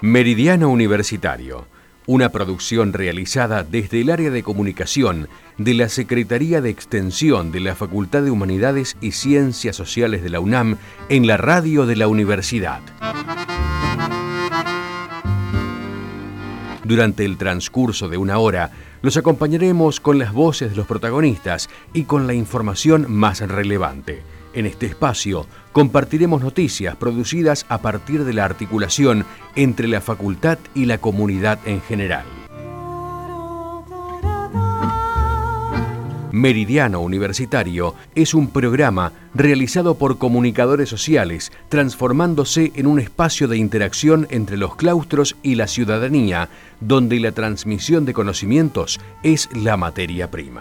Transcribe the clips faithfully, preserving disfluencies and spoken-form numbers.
Meridiano Universitario, una producción realizada desde el área de comunicación de la Secretaría de Extensión de la Facultad de Humanidades y Ciencias Sociales de la UNAM en la radio de la universidad. Durante el transcurso de una hora, los acompañaremos con las voces de los protagonistas y con la información más relevante. En este espacio compartiremos noticias producidas a partir de la articulación entre la facultad y la comunidad en general. Meridiano Universitario es un programa realizado por comunicadores sociales, transformándose en un espacio de interacción entre los claustros y la ciudadanía, donde la transmisión de conocimientos es la materia prima.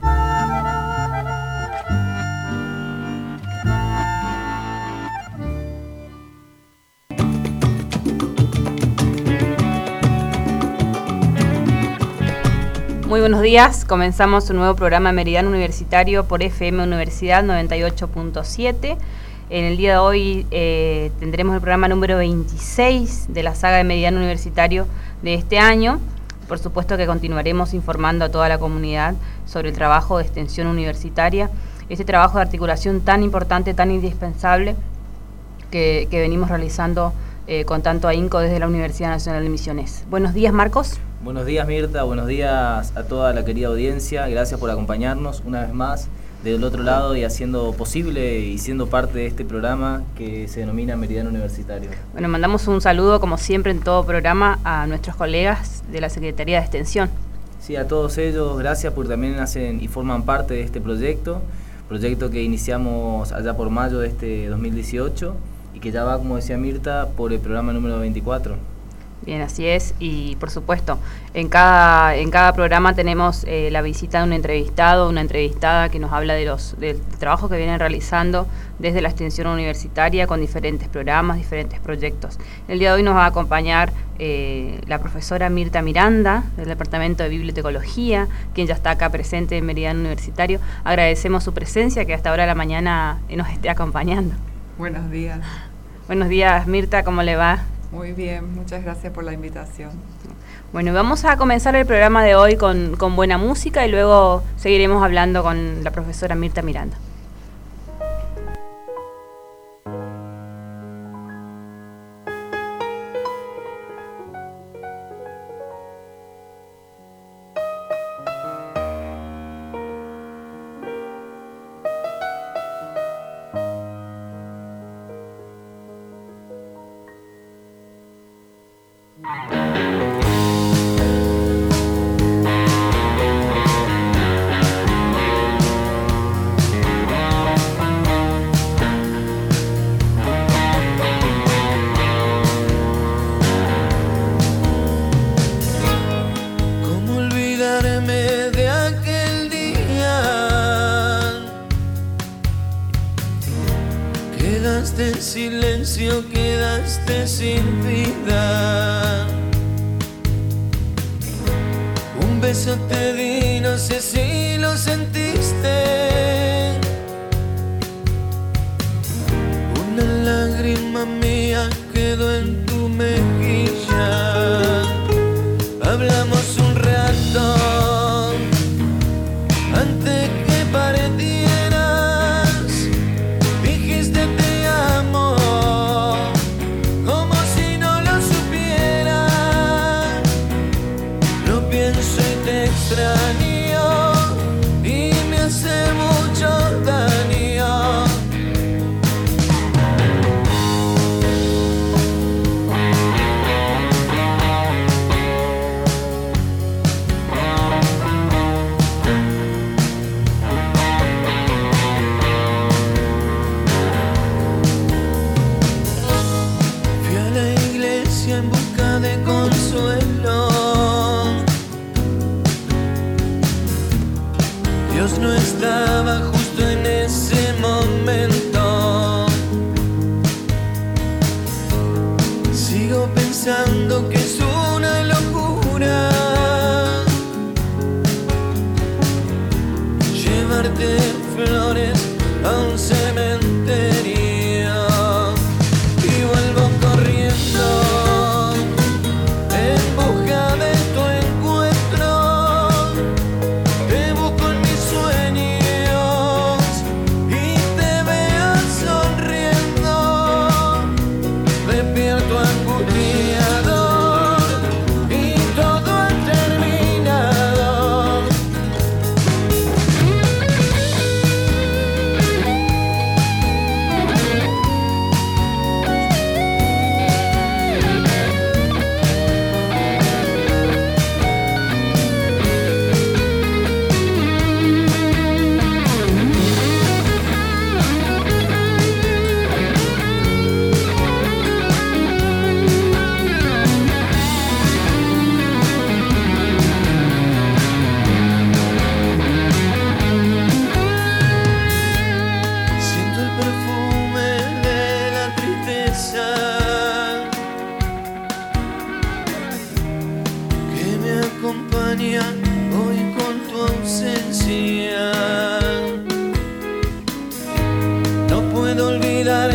Muy buenos días, comenzamos un nuevo programa Meridiano Universitario por F M Universidad noventa y ocho punto siete. En el día de hoy eh, tendremos el programa número veintiséis de la saga de Meridiano Universitario de este año. Por supuesto que continuaremos informando a toda la comunidad sobre el trabajo de extensión universitaria, este trabajo de articulación tan importante, tan indispensable que, que venimos realizando eh, con tanto ahínco desde la Universidad Nacional de Misiones. Buenos días, Marcos. Buenos días, Mirta, buenos días a toda la querida audiencia, gracias por acompañarnos una vez más del otro lado y haciendo posible y siendo parte de este programa que se denomina Meridiano Universitario. Bueno, mandamos un saludo como siempre en todo programa a nuestros colegas de la Secretaría de Extensión. Sí, a todos ellos, gracias porque también hacen y forman parte de este proyecto, proyecto que iniciamos allá por mayo de este dos mil dieciocho y que ya va, como decía Mirta, por el programa número veinticuatro. Bien, así es, y por supuesto, en cada, en cada programa tenemos eh, la visita de un entrevistado, una entrevistada que nos habla de los, del trabajo que vienen realizando desde la extensión universitaria con diferentes programas, diferentes proyectos. El día de hoy nos va a acompañar eh, la profesora Mirta Miranda, del Departamento de Bibliotecología, quien ya está acá presente en Meridiano Universitario. Agradecemos su presencia, que hasta ahora de la mañana nos esté acompañando. Buenos días. Buenos días, Mirta, ¿cómo le va? Muy bien, muchas gracias por la invitación. Bueno, vamos a comenzar el programa de hoy con, con buena música y luego seguiremos hablando con la profesora Mirta Miranda. Silencio, quedaste sin vida. Un beso te di, no sé si lo sentiste. Una lágrima mía quedó en tu mejilla. Hablamos un rato antes que partieras. Dijiste te amo, como si no lo supiera. No pienso y te extraño y me hace muy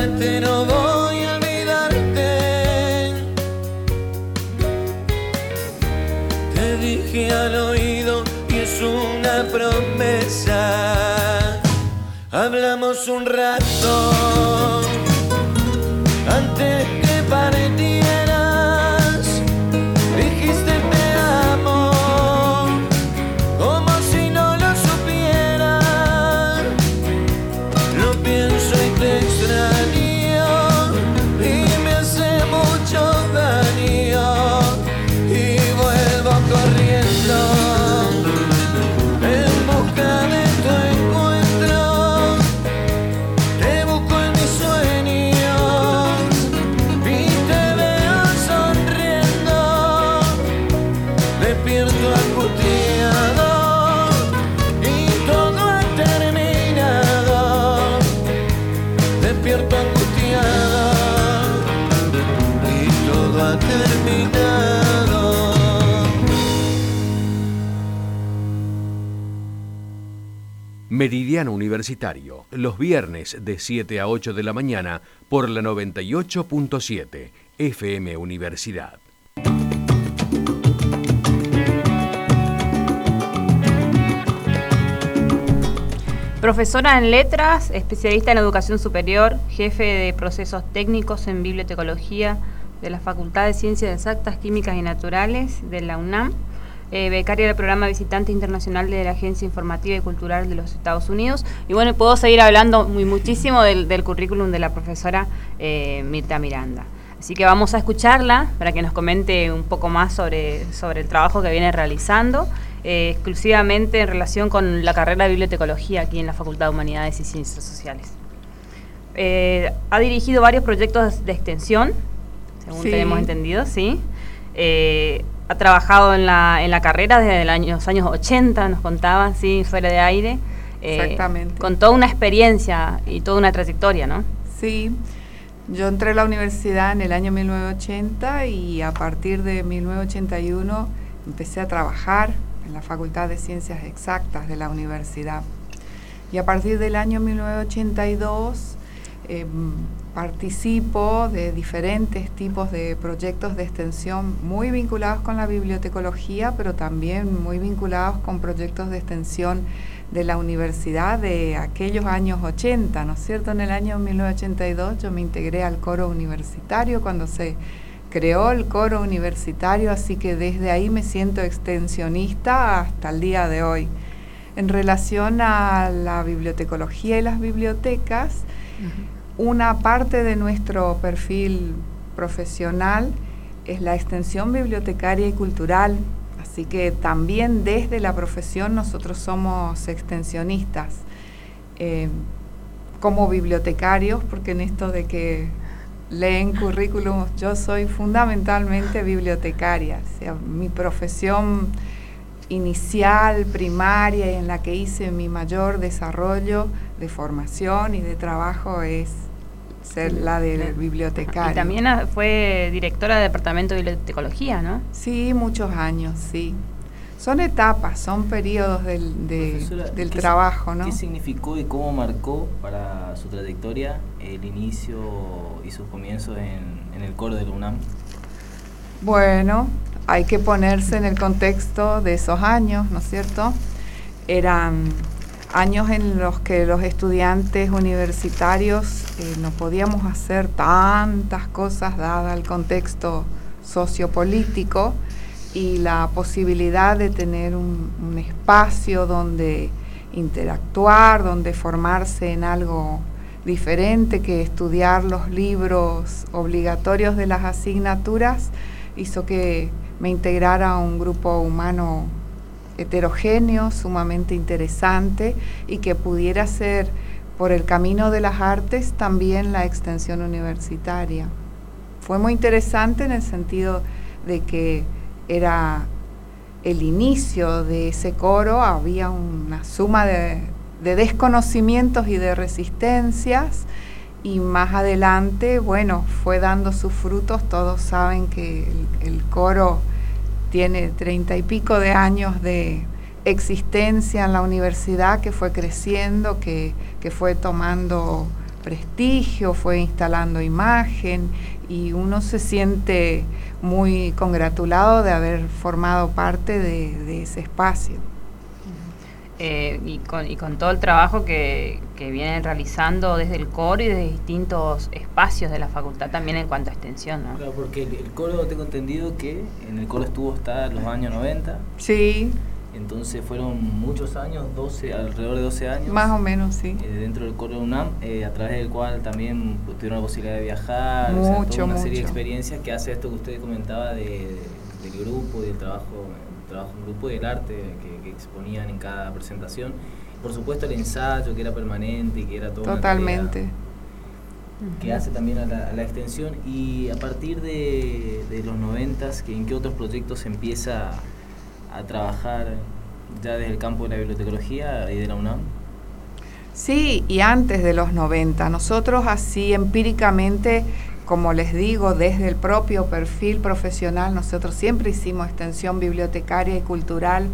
promete, no voy a olvidarte. Te dije al oído y es una promesa. Hablamos un rato antes que partieras. Dijiste te amo como si no lo supiera. Lo pienso y te extraño y me hace mucho daño. Y vuelvo corriendo en busca de tu encuentro. Te busco en mis sueños y te veo sonriendo. Despierto angustiado y todo ha terminado. Despierto angustiado y todo ha terminado. Meridiano Universitario, los viernes de siete a ocho de la mañana por la noventa y ocho punto siete F M Universidad. Profesora en letras, especialista en educación superior, jefe de procesos técnicos en bibliotecología de la Facultad de Ciencias Exactas, Químicas y Naturales de la UNAM, eh, becaria del programa Visitante Internacional de la Agencia Informativa y Cultural de los Estados Unidos. Y bueno, puedo seguir hablando muy muchísimo del, del currículum de la profesora eh, Mirta Miranda. Así que vamos a escucharla para que nos comente un poco más sobre, sobre el trabajo que viene realizando, eh, exclusivamente en relación con la carrera de bibliotecología aquí en la Facultad de Humanidades y Ciencias Sociales. Eh, ha dirigido varios proyectos de extensión, según Sí. tenemos entendido, ¿sí? Eh, ha trabajado en la, en la carrera desde el año, los años ochenta, nos contaba, ¿sí? Fuera de aire. Eh, Exactamente. Con toda una experiencia y toda una trayectoria, ¿no? Sí, yo entré a la universidad en el año mil novecientos ochenta y a partir de mil novecientos ochenta y uno empecé a trabajar en la Facultad de Ciencias Exactas de la universidad. Y a partir del año mil novecientos ochenta y dos eh, participo de diferentes tipos de proyectos de extensión muy vinculados con la bibliotecología, pero también muy vinculados con proyectos de extensión de la universidad de aquellos años ochenta, ¿no es cierto? En el año mil novecientos ochenta y dos yo me integré al coro universitario cuando se creó el coro universitario, así que desde ahí me siento extensionista hasta el día de hoy. En relación a la bibliotecología y las bibliotecas, uh-huh. una parte de nuestro perfil profesional es la extensión bibliotecaria y cultural. Así que también desde la profesión nosotros somos extensionistas, eh, como bibliotecarios, porque en esto de que leen currículums, yo soy fundamentalmente bibliotecaria. O sea, mi profesión inicial, primaria, y en la que hice mi mayor desarrollo de formación y de trabajo es ser la de bibliotecaria. Y también fue directora del Departamento de Bibliotecología, ¿no? Sí, muchos años, sí. Son etapas, son periodos del, de, del trabajo, ¿no? ¿Qué significó y cómo marcó para su trayectoria el inicio y sus comienzos en, en el coro de la UNAM? Bueno, hay que ponerse en el contexto de esos años, ¿no es cierto? Eran años en los que los estudiantes universitarios eh, no podíamos hacer tantas cosas dada el contexto sociopolítico y la posibilidad de tener un, un espacio donde interactuar, donde formarse en algo diferente que estudiar los libros obligatorios de las asignaturas, hizo que me integrara a un grupo humano heterogéneo, sumamente interesante, y que pudiera ser por el camino de las artes también la extensión universitaria. Fue muy interesante en el sentido de que era el inicio de ese coro, había una suma de, de desconocimientos y de resistencias, y más adelante, bueno, fue dando sus frutos. Todos saben que el, el coro tiene treinta y pico de años de existencia en la universidad, que fue creciendo, que, que fue tomando prestigio, fue instalando imagen y uno se siente muy congratulado de haber formado parte de, de ese espacio. Eh, y, con, y con todo el trabajo que, que vienen realizando desde el coro y desde distintos espacios de la facultad también en cuanto a extensión, ¿no? Claro, porque el, el coro, tengo entendido que en el coro estuvo hasta los años noventa. Sí. Entonces fueron muchos años, doce, alrededor de doce años. Más o menos, sí. Eh, dentro del coro UNAM, eh, a través del cual también tuvieron la posibilidad de viajar, mucho, o sea, toda una mucho. serie de experiencias que hace esto que usted comentaba de, de, del grupo y del trabajo, el trabajo en grupo y del arte que, que exponían en cada presentación. Por supuesto el ensayo que era permanente y que era todo totalmente una tarea que hace también a la, a la extensión. Y a partir de, de los noventas, que ¿en qué otros proyectos se empieza a trabajar ya desde el campo de la bibliotecología y de la UNAM? Sí, y antes de los noventa, nosotros así empíricamente, como les digo, desde el propio perfil profesional, nosotros siempre hicimos extensión bibliotecaria y cultural,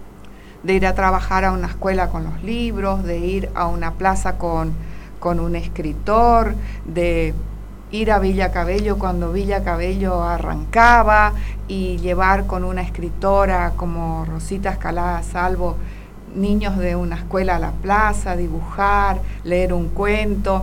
de ir a trabajar a una escuela con los libros, de ir a una plaza con, con un escritor, de ir a Villa Cabello cuando Villa Cabello arrancaba y llevar con una escritora como Rosita Escalada Salvo niños de una escuela a la plaza, dibujar, leer un cuento,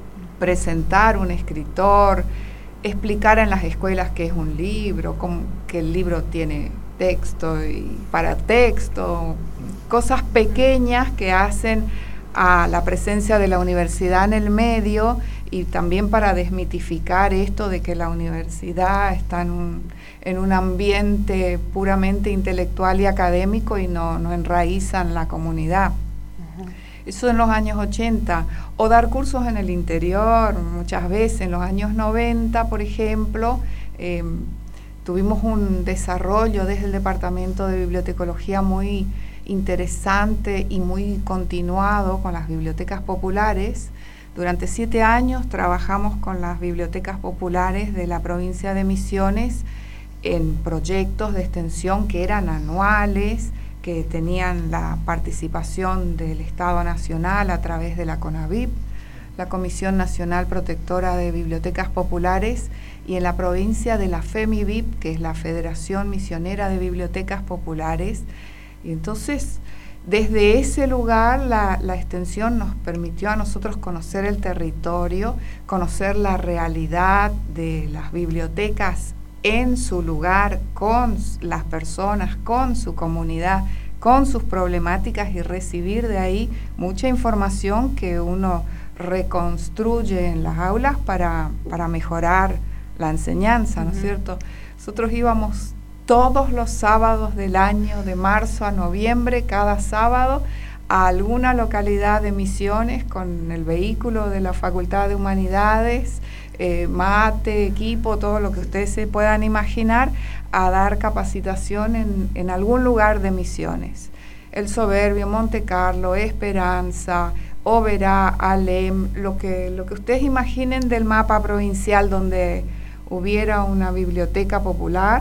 presentar un escritor, explicar en las escuelas qué es un libro, cómo, que el libro tiene texto y paratexto, cosas pequeñas que hacen a la presencia de la universidad en el medio y también para desmitificar esto de que la universidad está en un, en un ambiente puramente intelectual y académico y no, no enraiza en la comunidad. Uh-huh. Eso en los años ochenta, o dar cursos en el interior, muchas veces en los años noventa, por ejemplo, eh, tuvimos un desarrollo desde el Departamento de Bibliotecología muy interesante y muy continuado con las bibliotecas populares. Durante siete años trabajamos con las bibliotecas populares de la provincia de Misiones en proyectos de extensión que eran anuales, que tenían la participación del Estado Nacional a través de la CONAVIP, la Comisión Nacional Protectora de Bibliotecas Populares, y en la provincia de la FEMIBIP, que es la Federación Misionera de Bibliotecas Populares. Y entonces, desde ese lugar, la, la extensión nos permitió a nosotros conocer el territorio, conocer la realidad de las bibliotecas en su lugar, con las personas, con su comunidad, con sus problemáticas, y recibir de ahí mucha información que uno reconstruye en las aulas para, para mejorar la enseñanza, ¿no es cierto? Nosotros íbamos todos los sábados del año, de marzo a noviembre, cada sábado, a alguna localidad de Misiones con el vehículo de la Facultad de Humanidades, eh, mate, equipo, todo lo que ustedes se puedan imaginar, a dar capacitación en, en algún lugar de Misiones. El Soberbio, Monte Carlo, Esperanza, Oberá, Alem, lo que, lo que ustedes imaginen del mapa provincial donde hubiera una biblioteca popular,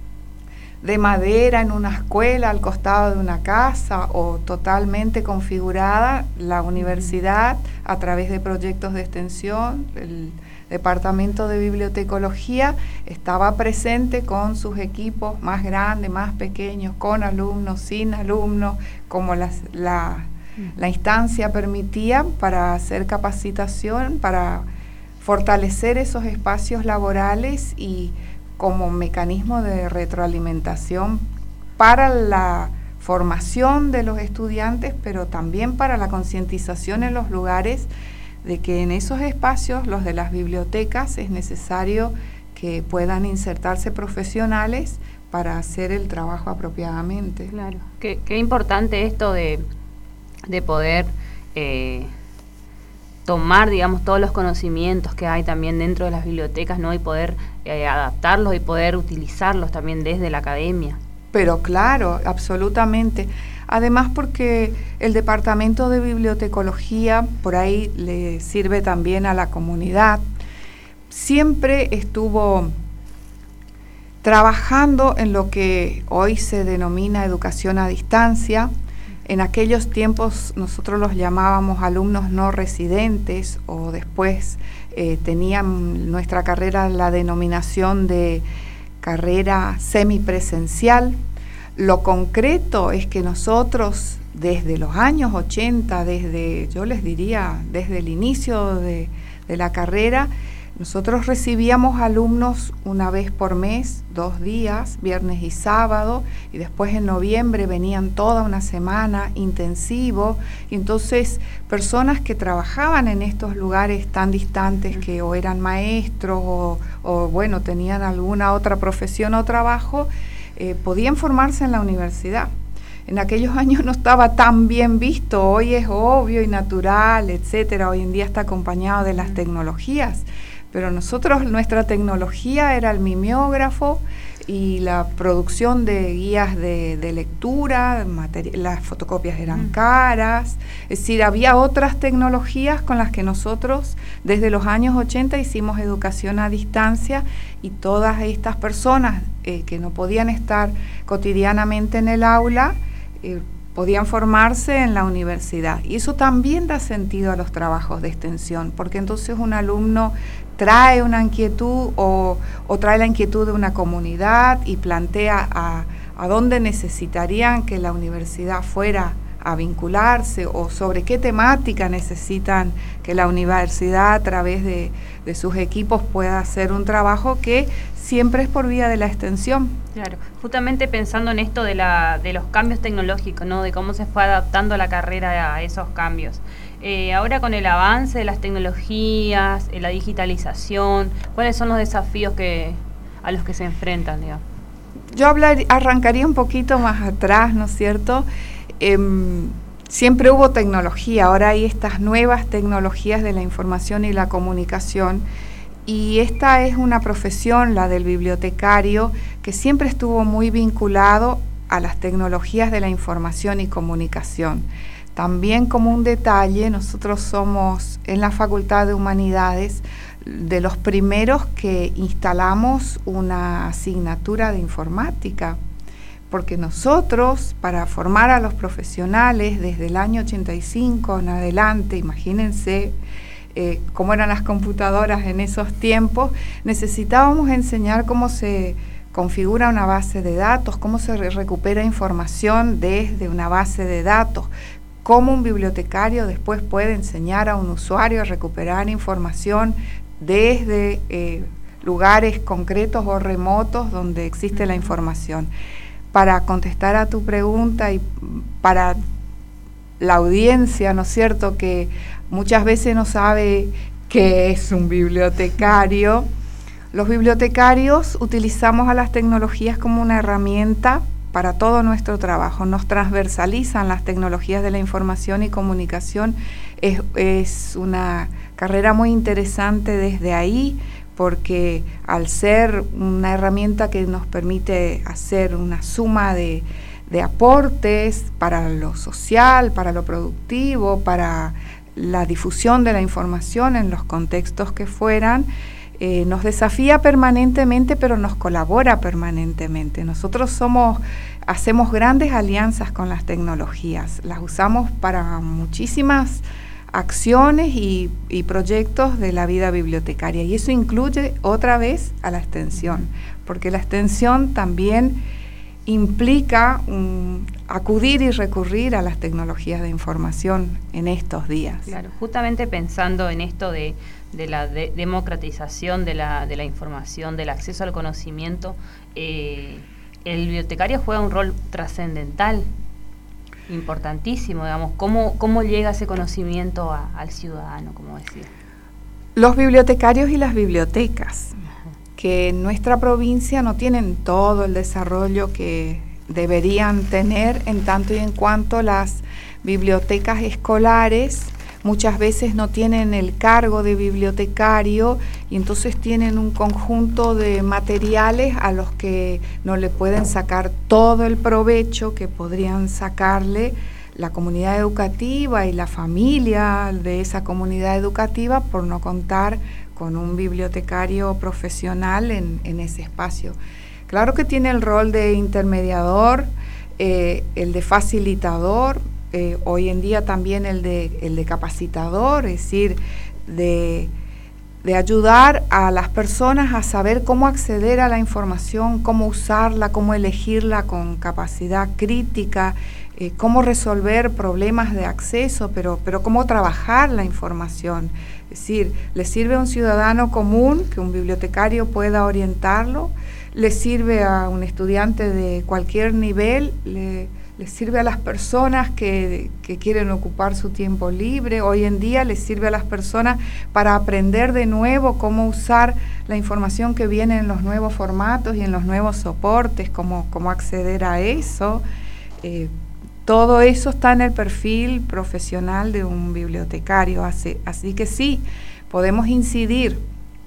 de madera en una escuela al costado de una casa o totalmente configurada, la universidad a través de proyectos de extensión, el Departamento de Bibliotecología estaba presente con sus equipos más grandes, más pequeños, con alumnos, sin alumnos, como las, la, la instancia permitía, para hacer capacitación, para fortalecer esos espacios laborales y como mecanismo de retroalimentación para la formación de los estudiantes, pero también para la concientización en los lugares de que en esos espacios, los de las bibliotecas, es necesario que puedan insertarse profesionales para hacer el trabajo apropiadamente. Claro, qué, qué importante esto de, de poder eh, tomar, digamos, todos los conocimientos que hay también dentro de las bibliotecas, ¿no? Y poder eh, adaptarlos y poder utilizarlos también desde la academia. Pero claro, absolutamente. Además, porque el Departamento de Bibliotecología por ahí le sirve también a la comunidad. Siempre estuvo trabajando en lo que hoy se denomina educación a distancia, En aquellos tiempos nosotros los llamábamos alumnos no residentes, o después eh, tenían nuestra carrera la denominación de carrera semipresencial. Lo concreto es que nosotros desde los años ochenta, desde, yo les diría, desde el inicio de, de la carrera, nosotros recibíamos alumnos una vez por mes, dos días, viernes y sábado, y después en noviembre venían toda una semana intensivo, y entonces personas que trabajaban en estos lugares tan distantes, que o eran maestros o, o bueno, tenían alguna otra profesión o trabajo, eh, podían formarse en la universidad. En aquellos años no estaba tan bien visto, hoy es obvio y natural, etcétera, hoy en día está acompañado de las tecnologías. Pero nosotros, nuestra tecnología era el mimeógrafo y la producción de guías de, de lectura, las fotocopias eran caras, es decir, había otras tecnologías con las que nosotros desde los años ochenta hicimos educación a distancia, y todas estas personas eh, que no podían estar cotidianamente en el aula, eh, podían formarse en la universidad. Y eso también da sentido a los trabajos de extensión, porque entonces un alumno trae una inquietud o, o trae la inquietud de una comunidad y plantea a, a dónde necesitarían que la universidad fuera a vincularse, o sobre qué temática necesitan que la universidad a través de, de sus equipos pueda hacer un trabajo que siempre es por vía de la extensión. Claro, justamente pensando en esto de, la, de los cambios tecnológicos, ¿no? De cómo se fue adaptando la carrera a esos cambios. Eh, ahora con el avance de las tecnologías, eh, la digitalización, ¿cuáles son los desafíos que, a los que se enfrentan, digamos? Yo hablar, arrancaría un poquito más atrás, ¿no es cierto? Eh, siempre hubo tecnología, ahora hay estas nuevas tecnologías de la información y la comunicación, y esta es una profesión, la del bibliotecario, que siempre estuvo muy vinculado a las tecnologías de la información y comunicación. También, como un detalle, nosotros somos en la Facultad de Humanidades de los primeros que instalamos una asignatura de informática, porque nosotros, para formar a los profesionales desde el año ochenta y cinco en adelante, imagínense eh, cómo eran las computadoras en esos tiempos, necesitábamos enseñar cómo se configura una base de datos, cómo se re- recupera información desde una base de datos, cómo un bibliotecario después puede enseñar a un usuario a recuperar información desde eh, lugares concretos o remotos donde existe la información. Para contestar a tu pregunta y para la audiencia, ¿no es cierto?, que muchas veces no sabe qué es un bibliotecario, los bibliotecarios utilizamos a las tecnologías como una herramienta para todo nuestro trabajo, nos transversalizan las tecnologías de la información y comunicación, es, es una carrera muy interesante desde ahí, porque al ser una herramienta que nos permite hacer una suma de, de aportes para lo social, para lo productivo, para la difusión de la información en los contextos que fueran, Eh, nos desafía permanentemente, pero nos colabora permanentemente. Nosotros somos, hacemos grandes alianzas con las tecnologías, las usamos para muchísimas acciones y, y proyectos de la vida bibliotecaria, y eso incluye otra vez a la extensión, porque la extensión también implica um, acudir y recurrir a las tecnologías de información en estos días. Claro, justamente pensando en esto de de la de democratización de la, de la información, del acceso al conocimiento, eh, el bibliotecario juega un rol trascendental, importantísimo, digamos. ¿Cómo, cómo llega ese conocimiento a, al ciudadano, como decía? Los bibliotecarios y las bibliotecas, que en nuestra provincia no tienen todo el desarrollo que deberían tener, en tanto y en cuanto las bibliotecas escolares muchas veces no tienen el cargo de bibliotecario, y entonces tienen un conjunto de materiales a los que no le pueden sacar todo el provecho que podrían sacarle la comunidad educativa y la familia de esa comunidad educativa, por no contar con un bibliotecario profesional en, en ese espacio. Claro que tiene el rol de intermediador, eh, el de facilitador, eh, hoy en día también el de, el de capacitador, es decir, de, de ayudar a las personas a saber cómo acceder a la información, cómo usarla, cómo elegirla con capacidad crítica, eh, cómo resolver problemas de acceso, pero, pero cómo trabajar la información. Es decir, le sirve a un ciudadano común que un bibliotecario pueda orientarlo, le sirve a un estudiante de cualquier nivel, le, le sirve a las personas que, que quieren ocupar su tiempo libre. Hoy en día le sirve a las personas para aprender de nuevo cómo usar la información que viene en los nuevos formatos y en los nuevos soportes, cómo, cómo acceder a eso. Eh, todo eso está en el perfil profesional de un bibliotecario, así, así que sí, podemos incidir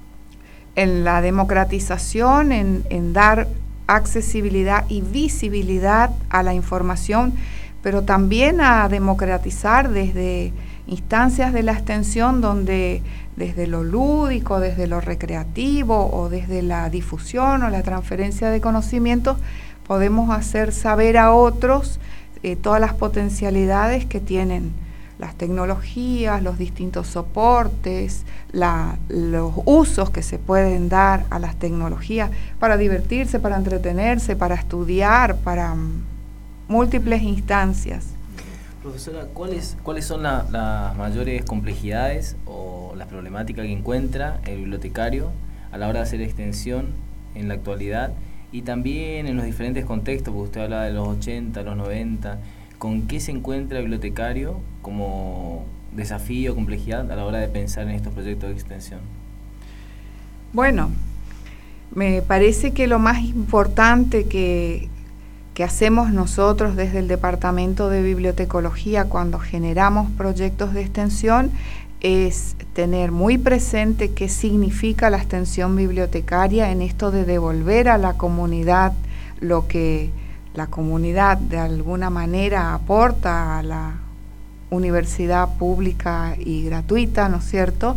en la democratización, en, en dar accesibilidad y visibilidad a la información, pero también a democratizar desde instancias de la extensión donde desde lo lúdico, desde lo recreativo o desde la difusión o la transferencia de conocimientos podemos hacer saber a otros eh, todas las potencialidades que tienen las tecnologías, los distintos soportes, la, los usos que se pueden dar a las tecnologías para divertirse, para entretenerse, para estudiar, para um, múltiples instancias. Profesora, ¿cuáles, cuáles son la, las mayores complejidades o las problemáticas que encuentra el bibliotecario a la hora de hacer extensión en la actualidad y también en los diferentes contextos, porque usted habla de los ochenta, los noventa, ¿con qué se encuentra el bibliotecario como desafío, complejidad a la hora de pensar en estos proyectos de extensión? Bueno, me parece que lo más importante que, que hacemos nosotros desde el Departamento de Bibliotecología cuando generamos proyectos de extensión es tener muy presente qué significa la extensión bibliotecaria en esto de devolver a la comunidad lo que la comunidad de alguna manera aporta a la universidad pública y gratuita, ¿no es cierto?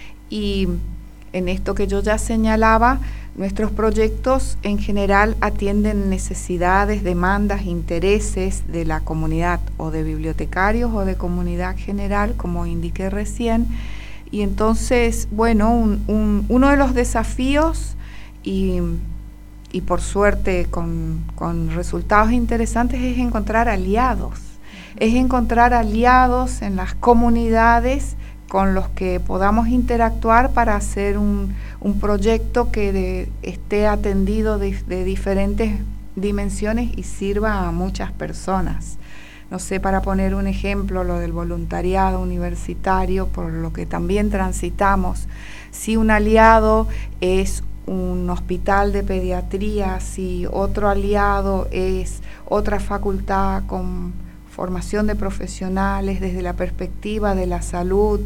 Y en esto que yo ya señalaba, nuestros proyectos en general atienden necesidades, demandas, intereses de la comunidad o de bibliotecarios o de comunidad general, como indiqué recién. Y entonces, bueno, un, un, uno de los desafíos y y por suerte con, con resultados interesantes es encontrar aliados, es encontrar aliados en las comunidades con los que podamos interactuar para hacer un, un proyecto que de, esté atendido de, de diferentes dimensiones y sirva a muchas personas. No sé, para poner un ejemplo, lo del voluntariado universitario, por lo que también transitamos, si un aliado es un hospital de pediatría, si otro aliado es otra facultad con formación de profesionales desde la perspectiva de la salud,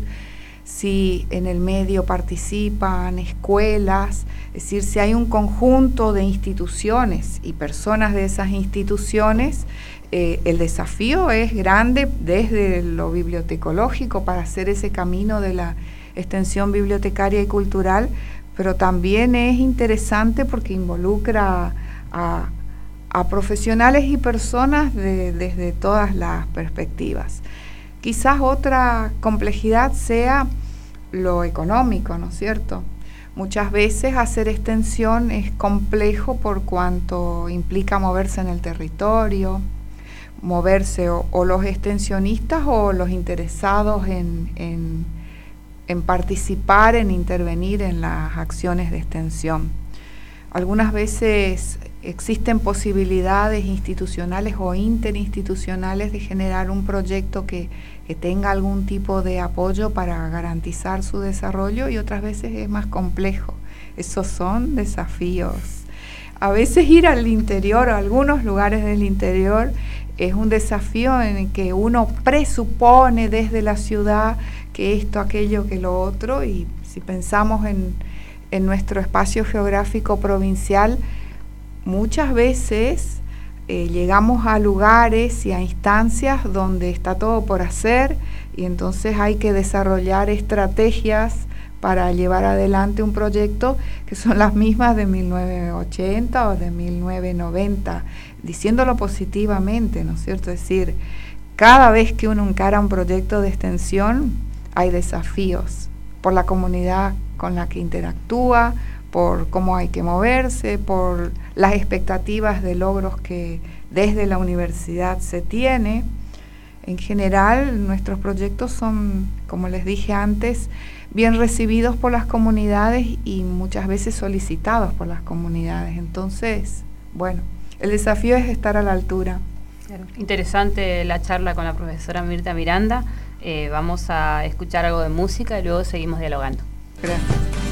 si en el medio participan escuelas, es decir, si hay un conjunto de instituciones y personas de esas instituciones, eh, el desafío es grande desde lo bibliotecológico para hacer ese camino de la extensión bibliotecaria y cultural, pero también es interesante porque involucra a, a profesionales y personas de, desde todas las perspectivas. Quizás otra complejidad sea lo económico, ¿no es cierto? Muchas veces hacer extensión es complejo por cuanto implica moverse en el territorio, moverse o, o los extensionistas o los interesados en, en en participar, en intervenir en las acciones de extensión. Algunas veces existen posibilidades institucionales o interinstitucionales de generar un proyecto que, que tenga algún tipo de apoyo para garantizar su desarrollo y otras veces es más complejo. Esos son desafíos. A veces ir al interior, a algunos lugares del interior, es un desafío en el que uno presupone desde la ciudad que esto, aquello, que lo otro, y si pensamos en, en nuestro espacio geográfico provincial, muchas veces eh, llegamos a lugares y a instancias donde está todo por hacer y entonces hay que desarrollar estrategias para llevar adelante un proyecto que son las mismas de mil novecientos ochenta o de mil novecientos noventa, diciéndolo positivamente, ¿no es cierto? Es decir, cada vez que uno encara un proyecto de extensión, hay desafíos por la comunidad con la que interactúa, por cómo hay que moverse, por las expectativas de logros que desde la universidad se tiene. En general, nuestros proyectos son, como les dije antes, bien recibidos por las comunidades y muchas veces solicitados por las comunidades. Entonces, bueno, el desafío es estar a la altura. Claro. Interesante la charla con la profesora Mirta Miranda. Eh, vamos a escuchar algo de música y luego seguimos dialogando. Gracias.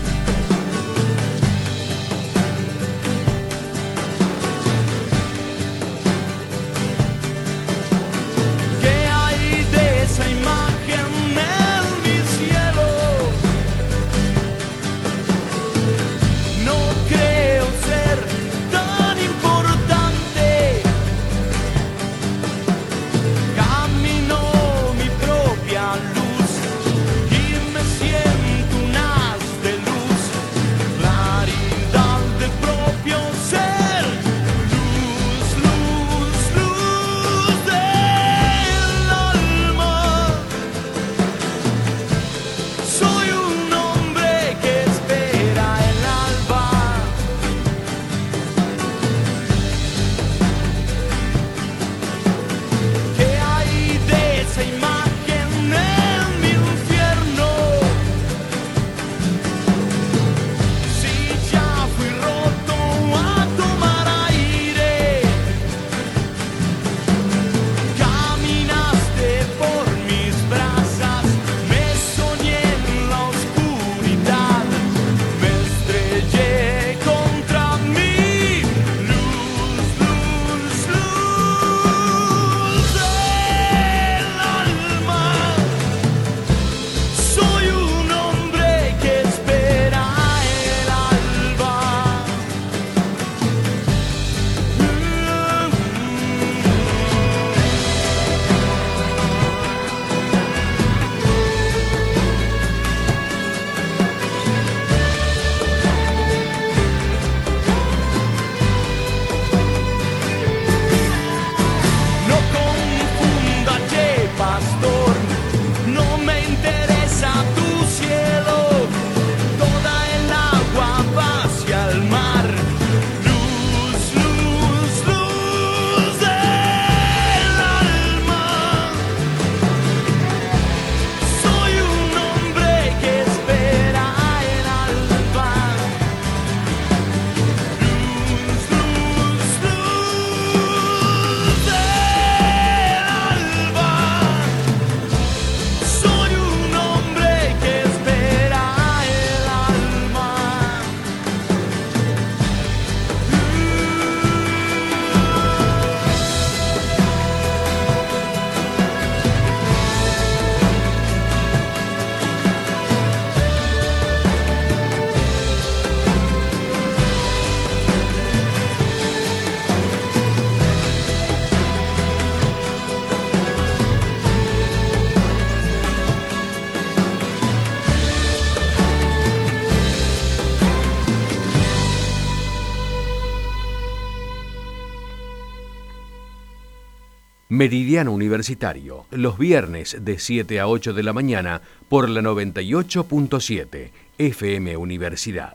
Meridiano Universitario, los viernes de siete a ocho de la mañana por la noventa y ocho punto siete F M Universidad.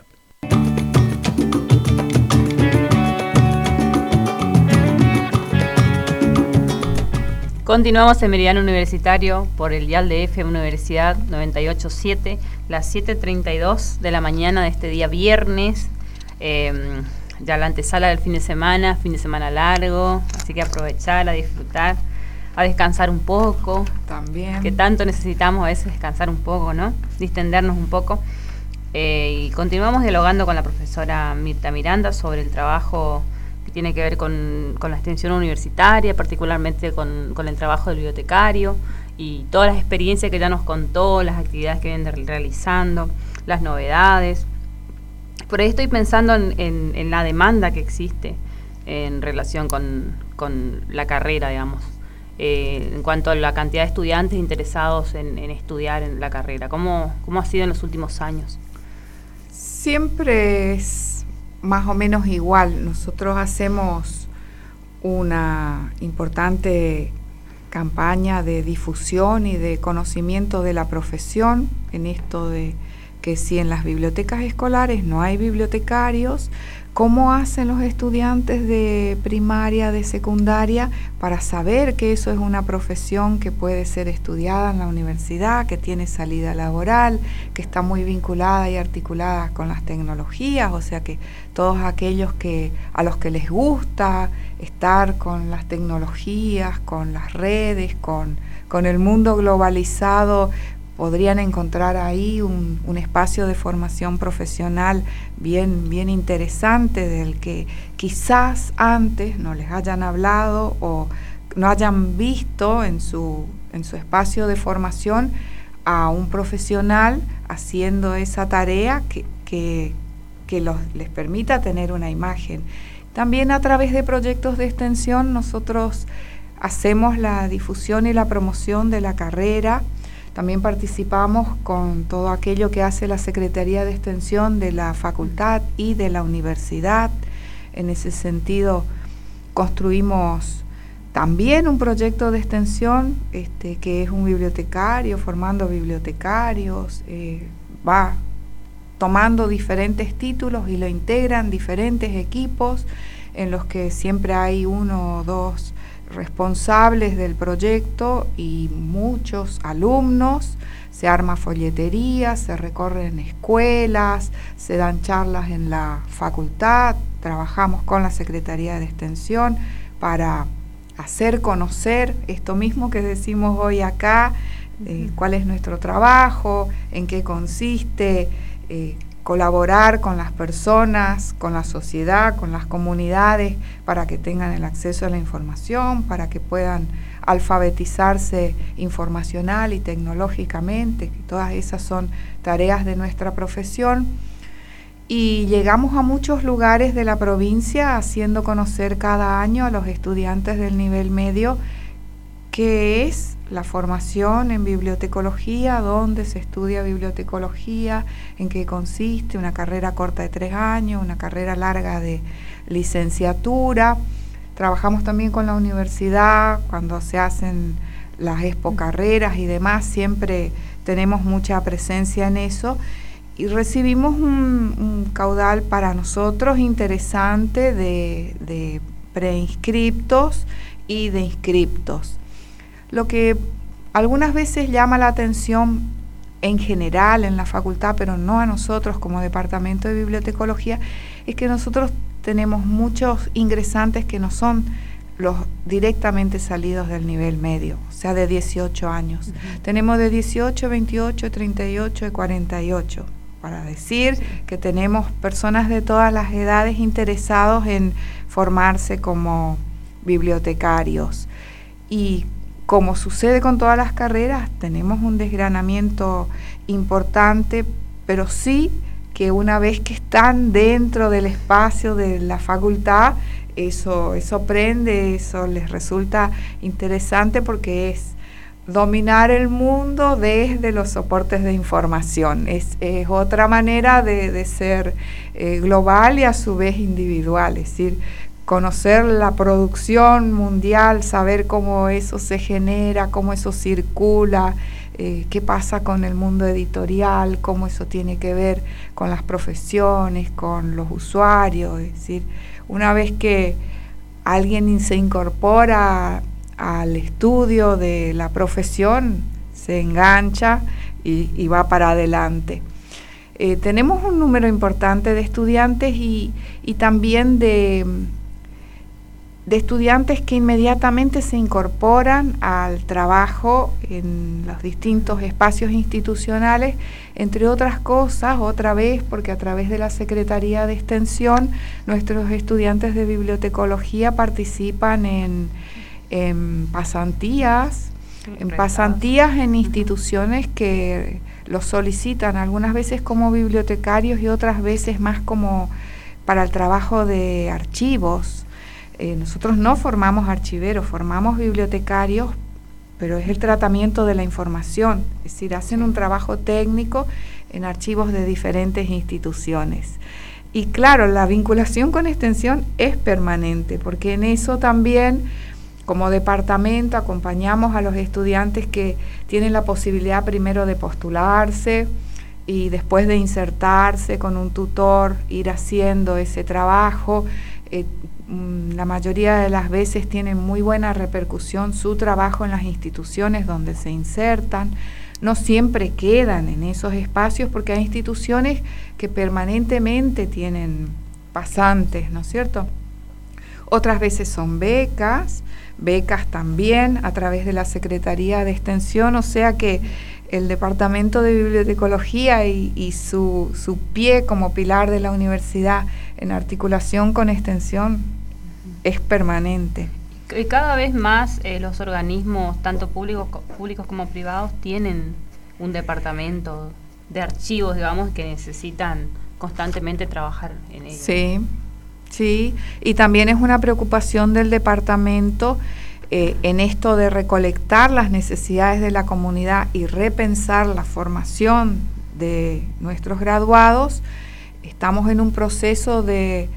Continuamos en Meridiano Universitario por el dial de F M Universidad noventa y ocho punto siete, las siete treinta y dos de la mañana de este día viernes. Eh, ya la antesala del fin de semana, fin de semana largo, así que aprovechar, a disfrutar, a descansar un poco. También. Que tanto necesitamos a veces descansar un poco, ¿no? Distendernos un poco. Eh, y continuamos dialogando con la profesora Mirta Miranda sobre el trabajo que tiene que ver con, con la extensión universitaria, particularmente con, con el trabajo del bibliotecario y todas las experiencias que ya nos contó, las actividades que vienen realizando, las novedades. Por ahí estoy pensando en, en, en la demanda que existe en relación con, con la carrera, digamos, eh, en cuanto a la cantidad de estudiantes interesados en, en estudiar en la carrera. ¿Cómo, cómo ha sido en los últimos años? Siempre es más o menos igual. Nosotros hacemos una importante campaña de difusión y de conocimiento de la profesión, en esto de que si en las bibliotecas escolares no hay bibliotecarios, ¿cómo hacen los estudiantes de primaria, de secundaria, para saber que eso es una profesión que puede ser estudiada en la universidad, que tiene salida laboral, que está muy vinculada y articulada con las tecnologías? O sea que todos aquellos que a los que les gusta estar con las tecnologías, con las redes, con, con el mundo globalizado, podrían encontrar ahí un, un espacio de formación profesional bien, bien interesante, del que quizás antes no les hayan hablado o no hayan visto en su, en su espacio de formación a un profesional haciendo esa tarea que, que, que los, les permita tener una imagen. También a través de proyectos de extensión nosotros hacemos la difusión y la promoción de la carrera. También participamos con todo aquello que hace la Secretaría de Extensión de la facultad y de la universidad. En ese sentido, construimos también un proyecto de extensión este, que es un bibliotecario, formando bibliotecarios, eh, va tomando diferentes títulos y lo integran diferentes equipos en los que siempre hay uno o dos responsables del proyecto y muchos alumnos. Se arma folletería, se recorren escuelas, se dan charlas en la facultad, trabajamos con la Secretaría de Extensión para hacer conocer esto mismo que decimos hoy acá, eh, cuál es nuestro trabajo, en qué consiste, eh, colaborar con las personas, con la sociedad, con las comunidades, para que tengan el acceso a la información, para que puedan alfabetizarse informacional y tecnológicamente, que todas esas son tareas de nuestra profesión. Y llegamos a muchos lugares de la provincia haciendo conocer cada año a los estudiantes del nivel medio qué es la formación en bibliotecología, dónde se estudia bibliotecología, en qué consiste, una carrera corta de tres años, una carrera larga de licenciatura. Trabajamos también con la universidad, cuando se hacen las expo carreras y demás, siempre tenemos mucha presencia en eso, y recibimos un, un caudal para nosotros interesante de, de preinscriptos y de inscriptos. Lo que algunas veces llama la atención en general en la facultad, pero no a nosotros como departamento de bibliotecología, es que nosotros tenemos muchos ingresantes que no son los directamente salidos del nivel medio, o sea, de dieciocho años. Uh-huh. Tenemos de dieciocho, veintiocho, treinta y ocho y cuarenta y ocho, para decir sí. que tenemos personas de todas las edades interesados en formarse como bibliotecarios. Y como sucede con todas las carreras, tenemos un desgranamiento importante, pero sí que una vez que están dentro del espacio de la facultad, eso, eso prende, eso les resulta interesante, porque es dominar el mundo desde los soportes de información. Es, es otra manera de, de ser eh, global y a su vez individual, es decir, conocer la producción mundial, saber cómo eso se genera, cómo eso circula, eh, qué pasa con el mundo editorial, cómo eso tiene que ver con las profesiones, con los usuarios. Es decir, una vez que alguien se incorpora al estudio de la profesión, se engancha y, y va para adelante. Eh, tenemos un número importante de estudiantes y, y también de... de estudiantes que inmediatamente se incorporan al trabajo en los distintos espacios institucionales, entre otras cosas, otra vez, porque a través de la Secretaría de Extensión, nuestros estudiantes de bibliotecología participan en, en pasantías, en pasantías en instituciones que los solicitan, algunas veces como bibliotecarios y otras veces más como para el trabajo de archivos. Eh, nosotros no formamos archiveros, formamos bibliotecarios, pero es el tratamiento de la información, es decir, hacen un trabajo técnico en archivos de diferentes instituciones. Y claro, la vinculación con extensión es permanente, porque en eso también como departamento acompañamos a los estudiantes que tienen la posibilidad primero de postularse y después de insertarse con un tutor, ir haciendo ese trabajo. Eh, la mayoría de las veces tienen muy buena repercusión su trabajo en las instituciones donde se insertan. No siempre quedan en esos espacios porque hay instituciones que permanentemente tienen pasantes, ¿no es cierto? Otras veces son becas, becas también a través de la Secretaría de Extensión, o sea que el Departamento de Bibliotecología y, y su, su pie como pilar de la universidad en articulación con Extensión es permanente. Y cada vez más eh, los organismos, tanto públicos, públicos como privados, tienen un departamento de archivos, digamos, que necesitan constantemente trabajar en ello. Sí, sí, y también es una preocupación del departamento eh, en esto de recolectar las necesidades de la comunidad y repensar la formación de nuestros graduados. Estamos en un proceso de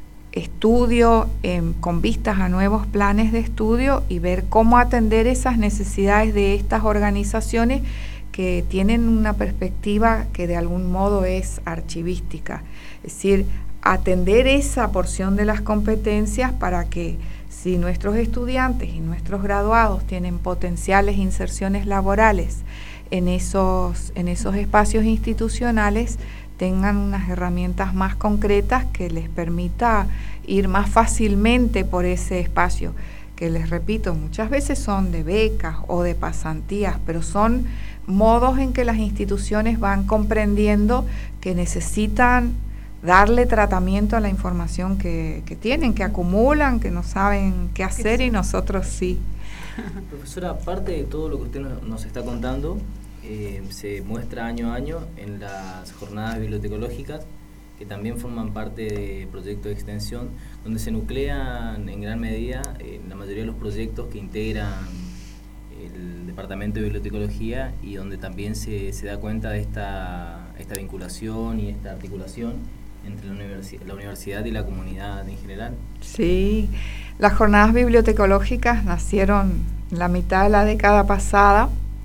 estudio eh, con vistas a nuevos planes de estudio y ver cómo atender esas necesidades de estas organizaciones que tienen una perspectiva que de algún modo es archivística, es decir, atender esa porción de las competencias para que si nuestros estudiantes y nuestros graduados tienen potenciales inserciones laborales en esos, en esos espacios institucionales, tengan unas herramientas más concretas que les permita ir más fácilmente por ese espacio, que les repito, muchas veces son de becas o de pasantías, pero son modos en que las instituciones van comprendiendo que necesitan darle tratamiento a la información que, que tienen, que acumulan, que no saben qué hacer y nosotros sí. Profesora, aparte de todo lo que usted nos está contando, eh, se muestra año a año en las jornadas bibliotecológicas, que también forman parte del proyecto de extensión, donde se nuclean en gran medida eh, la mayoría de los proyectos que integran el Departamento de Bibliotecología y donde también se, se da cuenta de esta, esta vinculación y esta articulación entre la, universi la universidad y la comunidad en general. Sí, las jornadas bibliotecológicas nacieron en la mitad de la década pasada.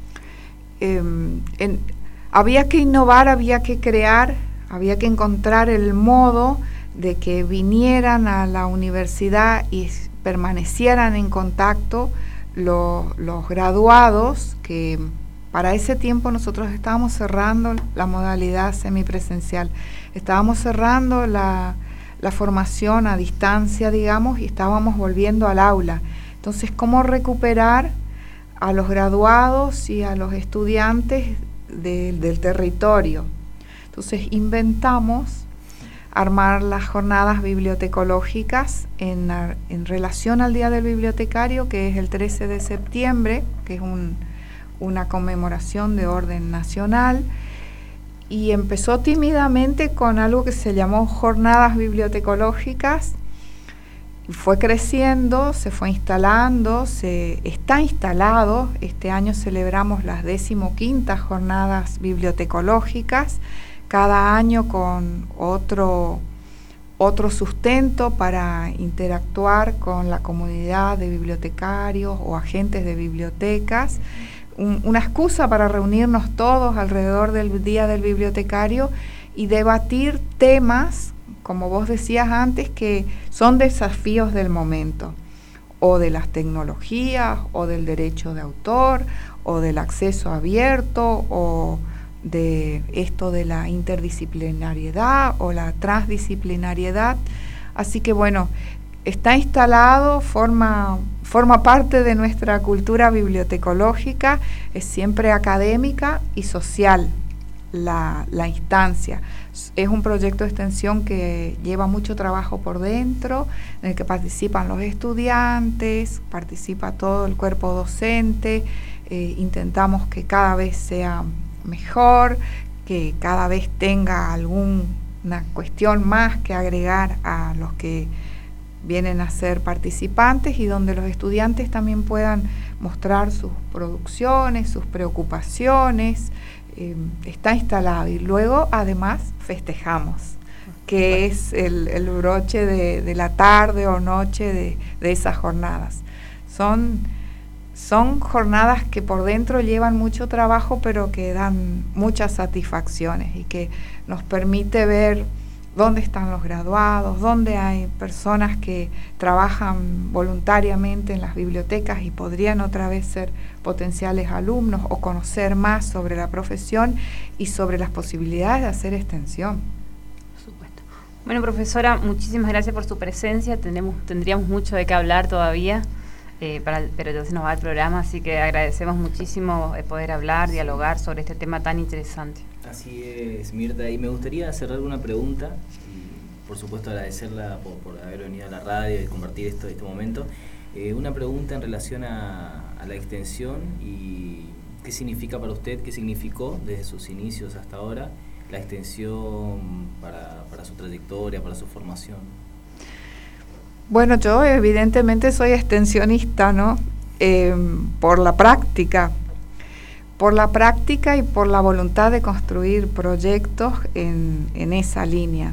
Eh, en, había que innovar, había que crear, había que encontrar el modo de que vinieran a la universidad y permanecieran en contacto los, los graduados, que para ese tiempo nosotros estábamos cerrando la modalidad semipresencial, estábamos cerrando la, la formación a distancia, digamos, y estábamos volviendo al aula. Entonces, ¿cómo recuperar a los graduados y a los estudiantes de, del territorio? Entonces, inventamos armar las jornadas bibliotecológicas en, en relación al Día del Bibliotecario, que es el trece de septiembre, que es un, una conmemoración de orden nacional, y empezó tímidamente con algo que se llamó jornadas bibliotecológicas, fue creciendo, se fue instalando, se está instalado. Este año celebramos las decimoquintas jornadas bibliotecológicas, cada año con otro, otro sustento para interactuar con la comunidad de bibliotecarios o agentes de bibliotecas, un, una excusa para reunirnos todos alrededor del Día del Bibliotecario y debatir temas, como vos decías antes, que son desafíos del momento, o de las tecnologías, o del derecho de autor, o del acceso abierto, o de esto de la interdisciplinariedad o la transdisciplinariedad. Así que bueno, está instalado, forma, forma parte de nuestra cultura bibliotecológica, es siempre académica y social la, la instancia. Es un proyecto de extensión que lleva mucho trabajo por dentro, en el que participan los estudiantes, participa todo el cuerpo docente, eh, intentamos que cada vez sea mejor, que cada vez tenga alguna cuestión más que agregar a los que vienen a ser participantes y donde los estudiantes también puedan mostrar sus producciones, sus preocupaciones. Eh, está instalado y luego además festejamos, que es el, el broche de, de la tarde o noche de, de esas jornadas. Son, son jornadas que por dentro llevan mucho trabajo, pero que dan muchas satisfacciones y que nos permite ver dónde están los graduados, dónde hay personas que trabajan voluntariamente en las bibliotecas y podrían otra vez ser potenciales alumnos o conocer más sobre la profesión y sobre las posibilidades de hacer extensión. Por supuesto. Bueno, profesora, muchísimas gracias por su presencia. Tenemos, tendríamos mucho de qué hablar todavía, eh, para el, pero ya se nos va el programa, así que agradecemos muchísimo eh, poder hablar, dialogar sobre este tema tan interesante. Así es, Mirta, y me gustaría cerrar una pregunta, y por supuesto agradecerla por, por haber venido a la radio y compartir esto, este momento. Eh, una pregunta en relación a, a la extensión y qué significa para usted, qué significó desde sus inicios hasta ahora la extensión para, para su trayectoria, para su formación. Bueno, yo evidentemente soy extensionista, ¿no? Eh, por la práctica. por la práctica y por la voluntad de construir proyectos en, en esa línea.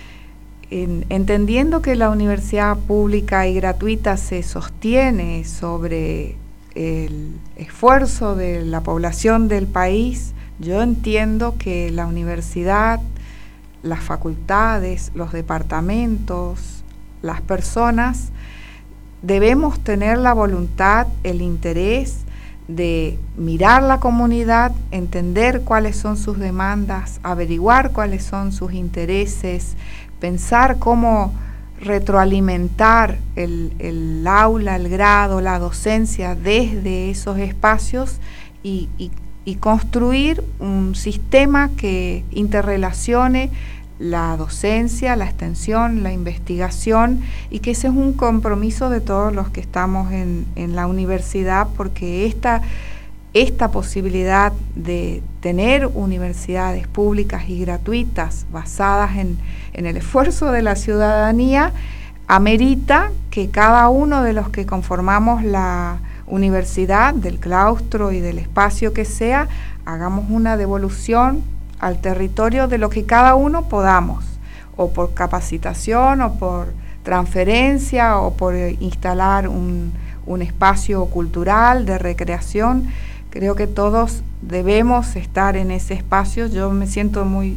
En, entendiendo que la universidad pública y gratuita se sostiene sobre el esfuerzo de la población del país, yo entiendo que la universidad, las facultades, los departamentos, las personas, debemos tener la voluntad, el interés de mirar la comunidad, entender cuáles son sus demandas, averiguar cuáles son sus intereses, pensar cómo retroalimentar el, el aula, el grado, la docencia desde esos espacios y, y, y construir un sistema que interrelacione la docencia, la extensión, la investigación, y que ese es un compromiso de todos los que estamos en, en la universidad, porque esta, esta posibilidad de tener universidades públicas y gratuitas basadas en, en el esfuerzo de la ciudadanía amerita que cada uno de los que conformamos la universidad, del claustro y del espacio que sea, hagamos una devolución al territorio de lo que cada uno podamos, o por capacitación, o por transferencia, o por instalar un, un espacio cultural de recreación. Creo que todos debemos estar en ese espacio. Yo me siento muy,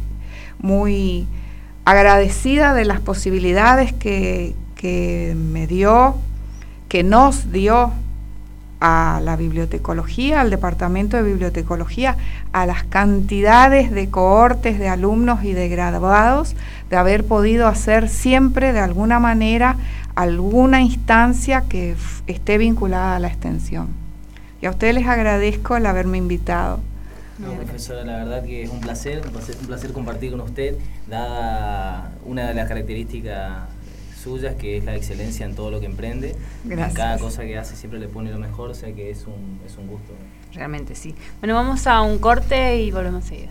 muy agradecida de las posibilidades que, que me dio, que nos dio a la bibliotecología, al departamento de bibliotecología, a las cantidades de cohortes de alumnos y de graduados, de haber podido hacer siempre de alguna manera alguna instancia que f- esté vinculada a la extensión. Y a ustedes les agradezco el haberme invitado. No, profesora, la verdad que es un placer, un placer, un placer compartir con usted, dada una de las características suyas, que es la excelencia en todo lo que emprende. Gracias. En cada cosa que hace siempre le pone lo mejor, o sea que es un, es un gusto. Realmente sí. Bueno, vamos a un corte y volvemos enseguida.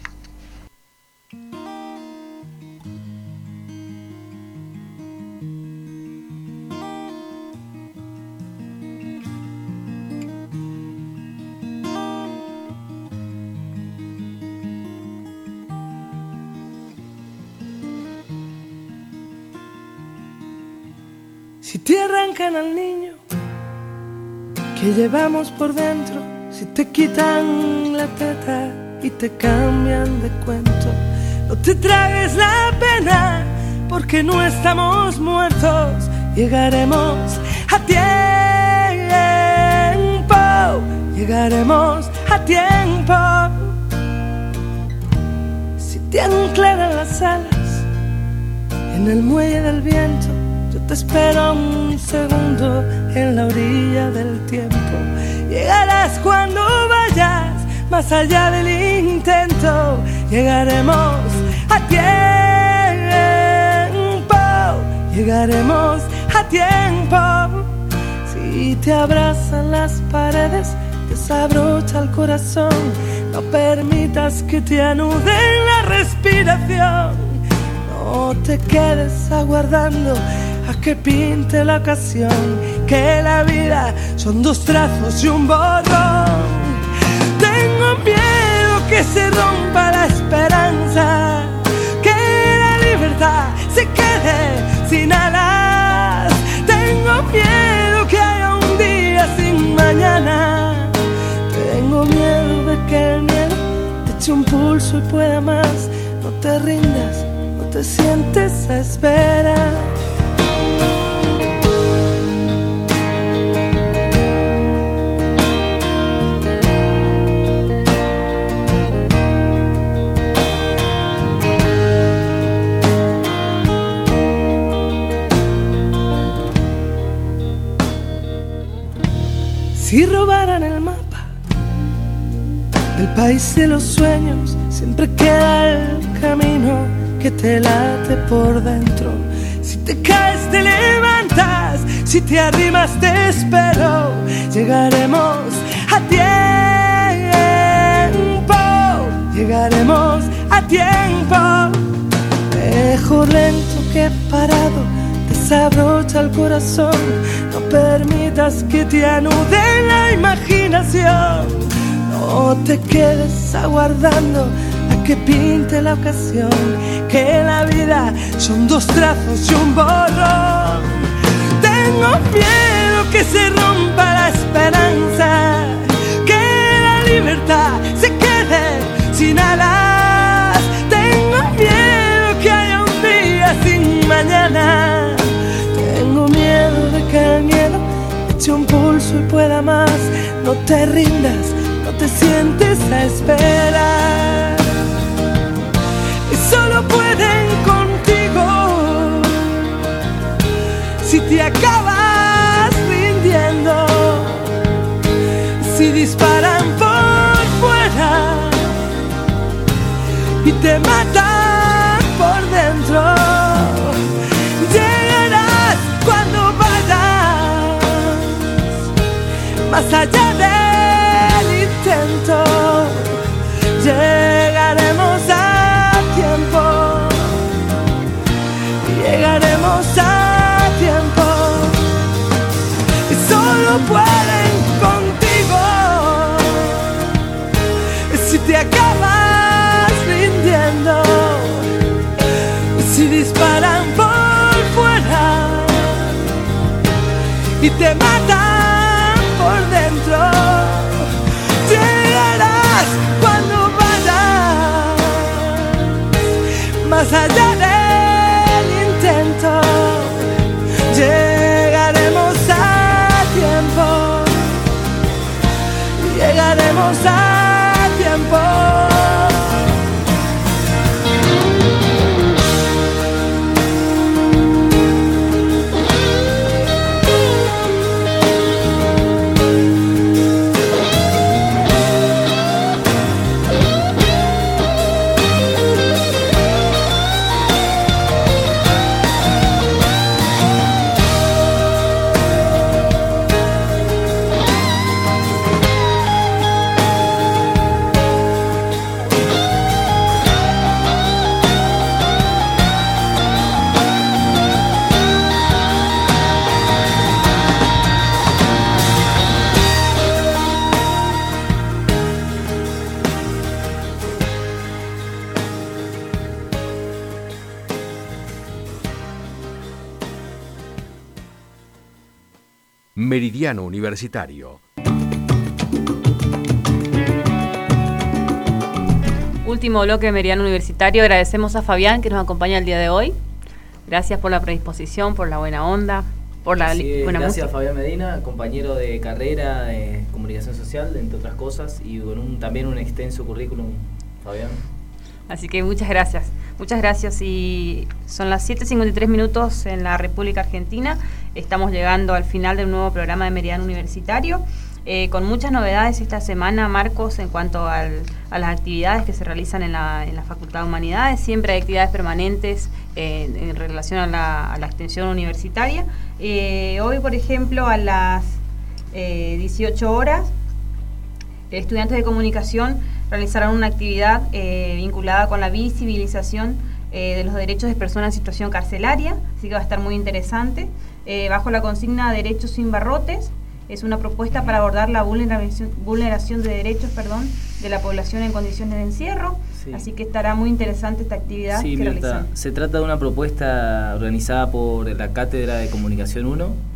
Si te arrancan al niño que llevamos por dentro, si te quitan la teta y te cambian de cuento, no te tragues la pena porque no estamos muertos. Llegaremos a tiempo, llegaremos a tiempo. Si te anclaran las alas en el muelle del viento, yo te espero un segundo en la orilla del tiempo. Llegarás cuando vayas más allá del intento. Llegaremos a tiempo, llegaremos a tiempo. Si te abrazan las paredes, desabrocha el corazón. No permitas que te anuden la respiración. No te quedes aguardando a que pinte la ocasión, que la vida son dos trazos y un borrón. Tengo miedo que se rompa la esperanza, que la libertad se quede sin alas. Tengo miedo que haya un día pulso y pueda más. No te rindas, no te sientes a esperar. Si robaran el mapa del país de los sueños, siempre queda el camino que te late por dentro. Si te caes te levantas, si te arrimas te espero. Llegaremos a tiempo, llegaremos a tiempo. Mejor lento que parado, desabrocha el corazón. No permitas que te anude la imaginación. No te quedes aguardando a que pinte la ocasión, que la vida son dos trazos y un borrón. Tengo miedo que se rompa la esperanza, que la libertad se quede sin alas. Tengo miedo que haya un día sin mañana. Tengo miedo de que el miedo eche un pulso y pueda más. No te rindas, no te sientes a esperar. Y solo pueden contigo si te acabas rindiendo. Si disparan por fuera y te matan por dentro, llegarás cuando vayas más allá del intento. Llegaremos a tiempo, llegaremos a tiempo. Y solo pueden contigo si te acabas rindiendo. Si disparan por fuera y te matan por dentro, llegarás cuando vayas más allá del intento. Llegaremos a tiempo, llegaremos a tiempo. Meridiano Universitario. Último bloque de Meridiano Universitario. Agradecemos a Fabián que nos acompaña el día de hoy. Gracias por la predisposición, por la buena onda, por la sí, buena gracias música. A Fabián Medina, compañero de carrera de comunicación social, entre otras cosas, y con un, también un extenso currículum, Fabián. Así que muchas gracias. Muchas gracias. Y son las siete cincuenta y tres minutos en la República Argentina. Estamos llegando al final del nuevo programa de Meridiano Universitario, eh, con muchas novedades esta semana, Marcos, en cuanto al, a las actividades que se realizan en la, en la Facultad de Humanidades. Siempre hay actividades permanentes eh, en relación a la, a la extensión universitaria. Eh, hoy, por ejemplo, a las eh, dieciocho horas, estudiantes de comunicación realizarán una actividad eh, vinculada con la visibilización eh, de los derechos de personas en situación carcelaria, así que va a estar muy interesante. Eh, bajo la consigna Derechos sin barrotes, es una propuesta para abordar la vulneración, vulneración de derechos perdón, de la población en condiciones de encierro, sí. Así que estará muy interesante esta actividad sí, que Mirta, realizan. Se trata de una propuesta organizada por la Cátedra de Comunicación uno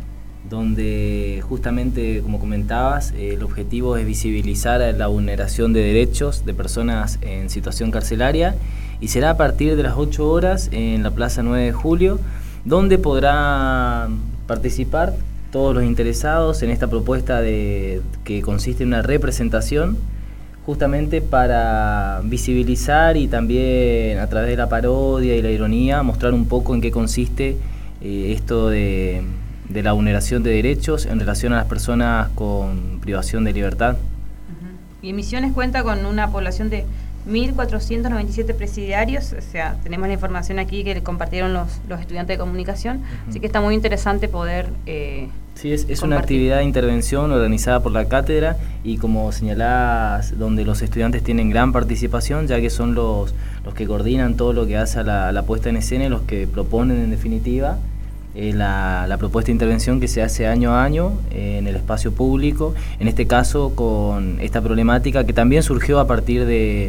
donde justamente, como comentabas, eh, el objetivo es visibilizar la vulneración de derechos de personas en situación carcelaria, y será a partir de las ocho horas en la Plaza nueve de julio, donde podrán participar todos los interesados en esta propuesta de, que consiste en una representación, justamente para visibilizar y también a través de la parodia y la ironía mostrar un poco en qué consiste eh, esto de, de la vulneración de derechos en relación a las personas con privación de libertad. Uh-huh. Y Misiones cuenta con una población de mil cuatrocientos noventa y siete presidiarios, o sea, tenemos la información aquí que compartieron los, los estudiantes de comunicación, uh-huh. Así que está muy interesante poder eh, Sí, es, es una actividad de intervención organizada por la cátedra y, como señalás, donde los estudiantes tienen gran participación, ya que son los, los que coordinan todo lo que hace a la, a la puesta en escena y los que proponen en definitiva eh, la, la propuesta de intervención que se hace año a año eh, en el espacio público, en este caso con esta problemática que también surgió a partir de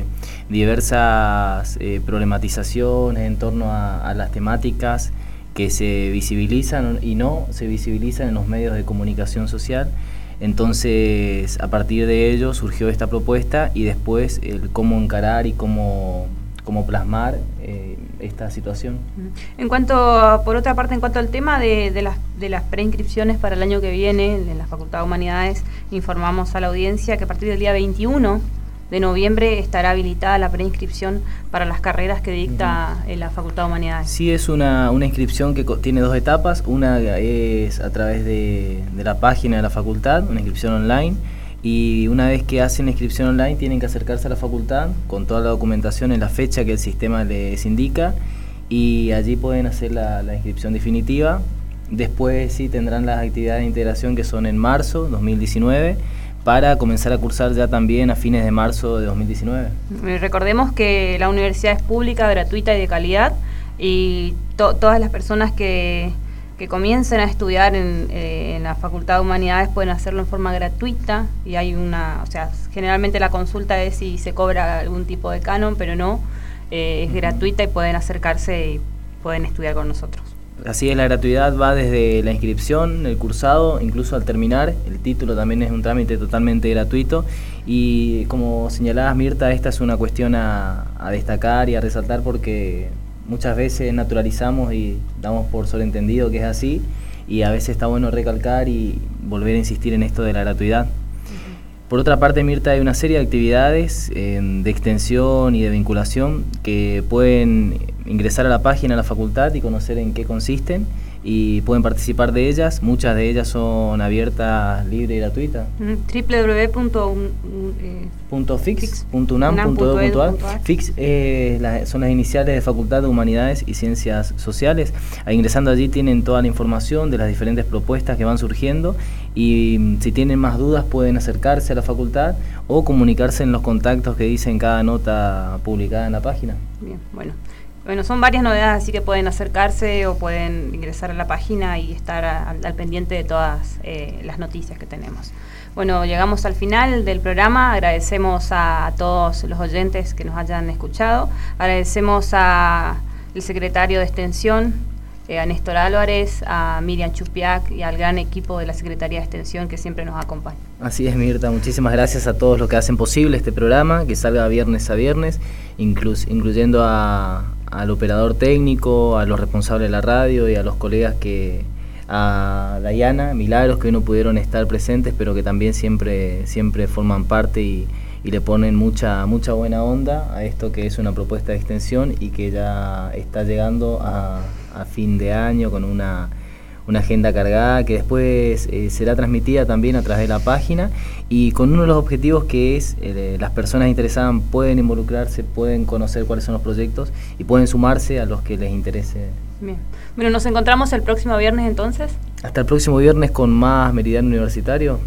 diversas eh, problematizaciones en torno a, a las temáticas que se visibilizan y no se visibilizan en los medios de comunicación social. Entonces, a partir de ello surgió esta propuesta y después el cómo encarar y cómo, cómo plasmar eh, esta situación. En cuanto, por otra parte, en cuanto al tema de, de, las, de las preinscripciones para el año que viene en la Facultad de Humanidades, informamos a la audiencia que a partir del día veintiuno de noviembre estará habilitada la preinscripción para las carreras que dicta uh-huh. en la Facultad de Humanidades. Sí, es una, una inscripción que tiene dos etapas. Una es a través de, de la página de la facultad, una inscripción online, y una vez que hacen la inscripción online tienen que acercarse a la facultad con toda la documentación en la fecha que el sistema les indica, y allí pueden hacer la, la inscripción definitiva. Después sí tendrán las actividades de integración, que son en marzo dos mil diecinueve, para comenzar a cursar ya también a fines de marzo de dos mil diecinueve. Recordemos que la universidad es pública, gratuita y de calidad, y to todas las personas que, que comiencen a estudiar en, eh, en la Facultad de Humanidades pueden hacerlo en forma gratuita, y hay una, o sea, generalmente la consulta es si se cobra algún tipo de canon, pero no, eh, es uh-huh. gratuita y pueden acercarse y pueden estudiar con nosotros. Así es, la gratuidad va desde la inscripción, el cursado, incluso al terminar. El título también es un trámite totalmente gratuito, y como señalabas, Mirta, esta es una cuestión a, a destacar y a resaltar, porque muchas veces naturalizamos y damos por sobreentendido que es así, y a veces está bueno recalcar y volver a insistir en esto de la gratuidad. Por otra parte, Mirta, hay una serie de actividades eh, de extensión y de vinculación que pueden ingresar a la página de la facultad y conocer en qué consisten, y pueden participar de ellas. Muchas de ellas son abiertas, libre y gratuitas. doble u doble u doble u punto fix punto unam punto edu punto ar. Fix eh, la, son las iniciales de Facultad de Humanidades y Ciencias Sociales. Ahí, ingresando allí, tienen toda la información de las diferentes propuestas que van surgiendo, y si tienen más dudas pueden acercarse a la facultad o comunicarse en los contactos que dicen cada nota publicada en la página. Bien, bueno. Bueno, son varias novedades, así que pueden acercarse o pueden ingresar a la página y estar a, al, al pendiente de todas eh, las noticias que tenemos. Bueno, llegamos al final del programa. Agradecemos a, a todos los oyentes que nos hayan escuchado. Agradecemos al secretario de Extensión, eh, a Néstor Álvarez, a Miriam Chupiak y al gran equipo de la Secretaría de Extensión que siempre nos acompaña. Así es, Mirta, muchísimas gracias a todos los que hacen posible este programa, que salga viernes a viernes, inclus, incluyendo a... al operador técnico, a los responsables de la radio y a los colegas que, a Dayana, Milagros, que hoy no pudieron estar presentes, pero que también siempre, siempre forman parte y, y le ponen mucha, mucha buena onda a esto, que es una propuesta de extensión y que ya está llegando a, a fin de año con una, una agenda cargada, que después eh, será transmitida también a través de la página, y con uno de los objetivos que es eh, las personas interesadas pueden involucrarse, pueden conocer cuáles son los proyectos y pueden sumarse a los que les interese. Bien. Bueno, nos encontramos el próximo viernes entonces. Hasta el próximo viernes con más Meridiano Universitario.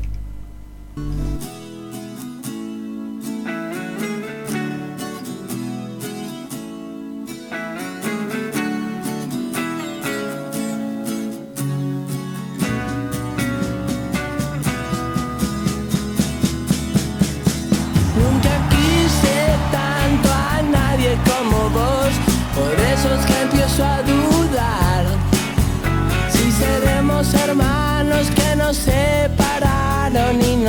A dudar si seremos hermanos que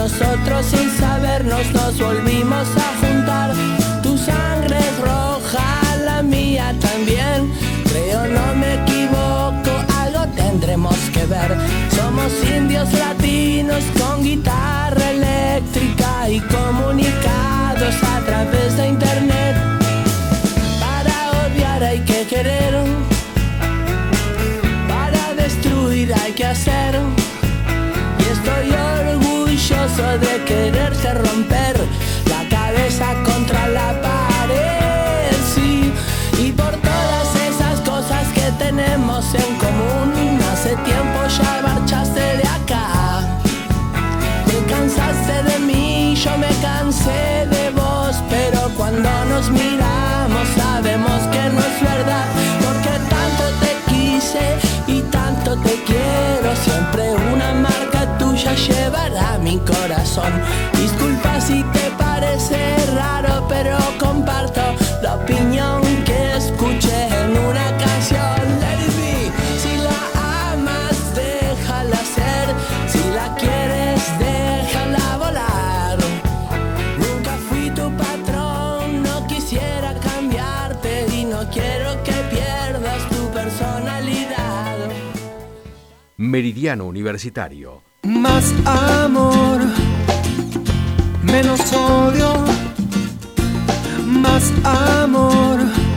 nosotros sin sabernos nos volvimos a juntar. Tu sangre es roja, la mía también. Creo no me equivoco, algo tendremos que ver. Somos indios latinos con guitarra eléctrica y comunicados a través de internet. Para odiar hay que querer, para destruir hay que hacer. Y estoy orgulloso de quererte romper la cabeza contra la pared, sí. Y por todas esas cosas que tenemos en común, hace tiempo ya marchaste de acá. Te cansaste de mí, yo me cansé de vos, pero cuando nos miramos sabemos que no es verdad, porque tanto te quise y tanto te quiero, siempre una marca tuya llevará mi corazón. Disculpa si te parece raro, pero comparto la opinión que escuché en una canción. Let it be. Si la amas, déjala ser. Si la quieres, déjala volar. Nunca fui tu patrón, no quisiera cambiarte y no quiero que pierdas tu personalidad. Meridiano Universitario. Más amor, menos odio. Más amor,